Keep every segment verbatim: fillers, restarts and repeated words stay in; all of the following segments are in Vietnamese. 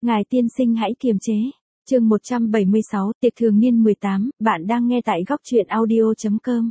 Ngài tiên sinh hãy kiềm chế. Chương một trăm bảy mươi sáu, tiệc thường niên mười tám, bạn đang nghe tại góc truyện audio chấm com.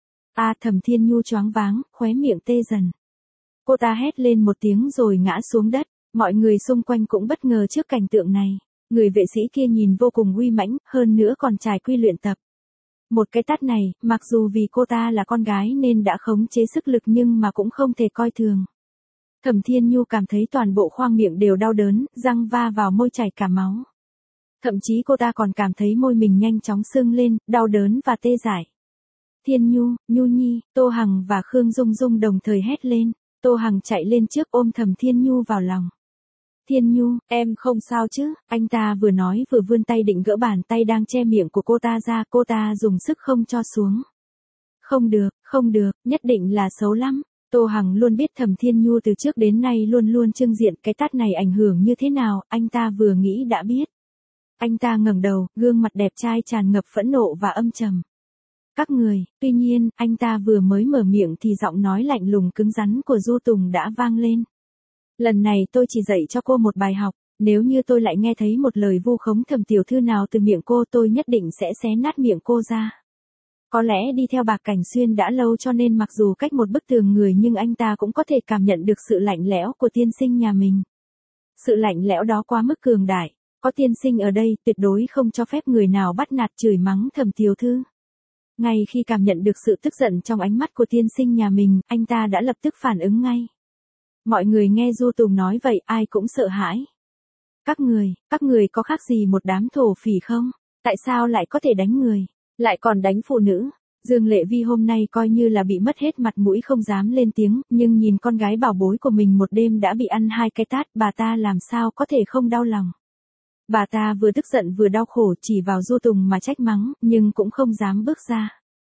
A Thẩm Thiên Nhu choáng váng, khóe miệng tê dần. Cô ta hét lên một tiếng rồi ngã xuống đất, mọi người xung quanh cũng bất ngờ trước cảnh tượng này. Người vệ sĩ kia nhìn vô cùng uy mãnh, hơn nữa còn trải quy luyện tập. Một cái tát này, mặc dù vì cô ta là con gái nên đã khống chế sức lực nhưng mà cũng không thể coi thường. Thẩm Thiên Nhu cảm thấy toàn bộ khoang miệng đều đau đớn, răng va vào môi chảy cả máu. Thậm chí cô ta còn cảm thấy môi mình nhanh chóng sưng lên, đau đớn và tê dại. Thiên Nhu, Nhu Nhi, Tô Hằng và Khương Dung Dung đồng thời hét lên. Tô Hằng chạy lên trước ôm Thẩm Thiên Nhu vào lòng. Thiên Nhu, em không sao chứ? Anh ta vừa nói vừa vươn tay định gỡ bàn tay đang che miệng của cô ta ra, cô ta dùng sức không cho xuống. Không được, không được, nhất định là xấu lắm. Tô Hằng luôn biết Thẩm Thiên Nhu từ trước đến nay luôn luôn trưng diện, cái tát này ảnh hưởng như thế nào, anh ta vừa nghĩ đã biết. Anh ta ngẩng đầu, gương mặt đẹp trai tràn ngập phẫn nộ và âm trầm. Các người, tuy nhiên, anh ta vừa mới mở miệng thì giọng nói lạnh lùng cứng rắn của Du Tùng đã vang lên. Lần này tôi chỉ dạy cho cô một bài học, nếu như tôi lại nghe thấy một lời vu khống Thẩm tiểu thư nào từ miệng cô tôi nhất định sẽ xé nát miệng cô ra. Có lẽ đi theo Bạc Cảnh Xuyên đã lâu cho nên mặc dù cách một bức tường người nhưng anh ta cũng có thể cảm nhận được sự lạnh lẽo của tiên sinh nhà mình. Sự lạnh lẽo đó quá mức cường đại, có tiên sinh ở đây tuyệt đối không cho phép người nào bắt nạt chửi mắng Thẩm tiểu thư. Ngay khi cảm nhận được sự tức giận trong ánh mắt của tiên sinh nhà mình, anh ta đã lập tức phản ứng ngay. Mọi người nghe Du Tùng nói vậy ai cũng sợ hãi. Các người, các người có khác gì một đám thổ phỉ không? Tại sao lại có thể đánh người, lại còn đánh phụ nữ? Dương Lệ Vi hôm nay coi như là bị mất hết mặt mũi không dám lên tiếng, nhưng nhìn con gái bảo bối của mình một đêm đã bị ăn hai cái tát, bà ta làm sao có thể không đau lòng. Bà ta vừa tức giận vừa đau khổ chỉ vào Du Tùng mà trách mắng, nhưng cũng không dám bước ra.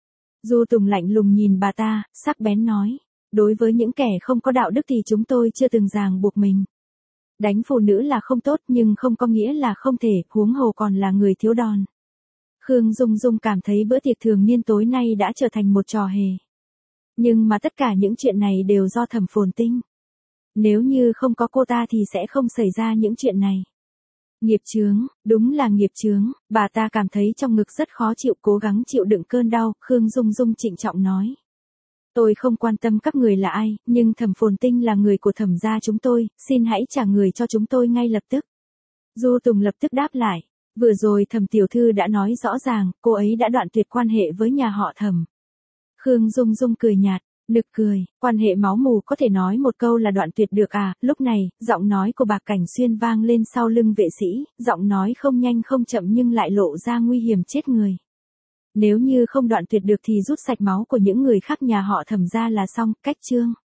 Du Tùng lạnh lùng nhìn bà ta, sắc bén nói. Đối với những kẻ không có đạo đức thì chúng tôi chưa từng ràng buộc mình. Đánh phụ nữ là không tốt nhưng không có nghĩa là không thể, huống hồ còn là người thiếu đòn. Khương Dung Dung cảm thấy bữa tiệc thường niên tối nay đã trở thành một trò hề. Nhưng mà tất cả những chuyện này đều do Thẩm Phồn Tinh. Nếu như không có cô ta thì sẽ không xảy ra những chuyện này. Nghiệp chướng, đúng là nghiệp chướng, bà ta cảm thấy trong ngực rất khó chịu, cố gắng chịu đựng cơn đau, Khương Dung Dung trịnh trọng nói. Tôi không quan tâm các người là ai, nhưng Thẩm Phồn Tinh là người của Thẩm gia chúng tôi, xin hãy trả người cho chúng tôi ngay lập tức. Du Tùng lập tức đáp lại, vừa rồi Thẩm tiểu thư đã nói rõ ràng, cô ấy đã đoạn tuyệt quan hệ với nhà họ Thẩm. Khương Dung Dung cười nhạt, nực cười, quan hệ máu mù có thể nói một câu là đoạn tuyệt được à? Lúc này, giọng nói của Bạc Cảnh Xuyên vang lên sau lưng vệ sĩ, giọng nói không nhanh không chậm nhưng lại lộ ra nguy hiểm chết người. Nếu như không đoạn tuyệt được thì rút sạch máu của những người khác nhà họ Thẩm ra là xong, cách chương.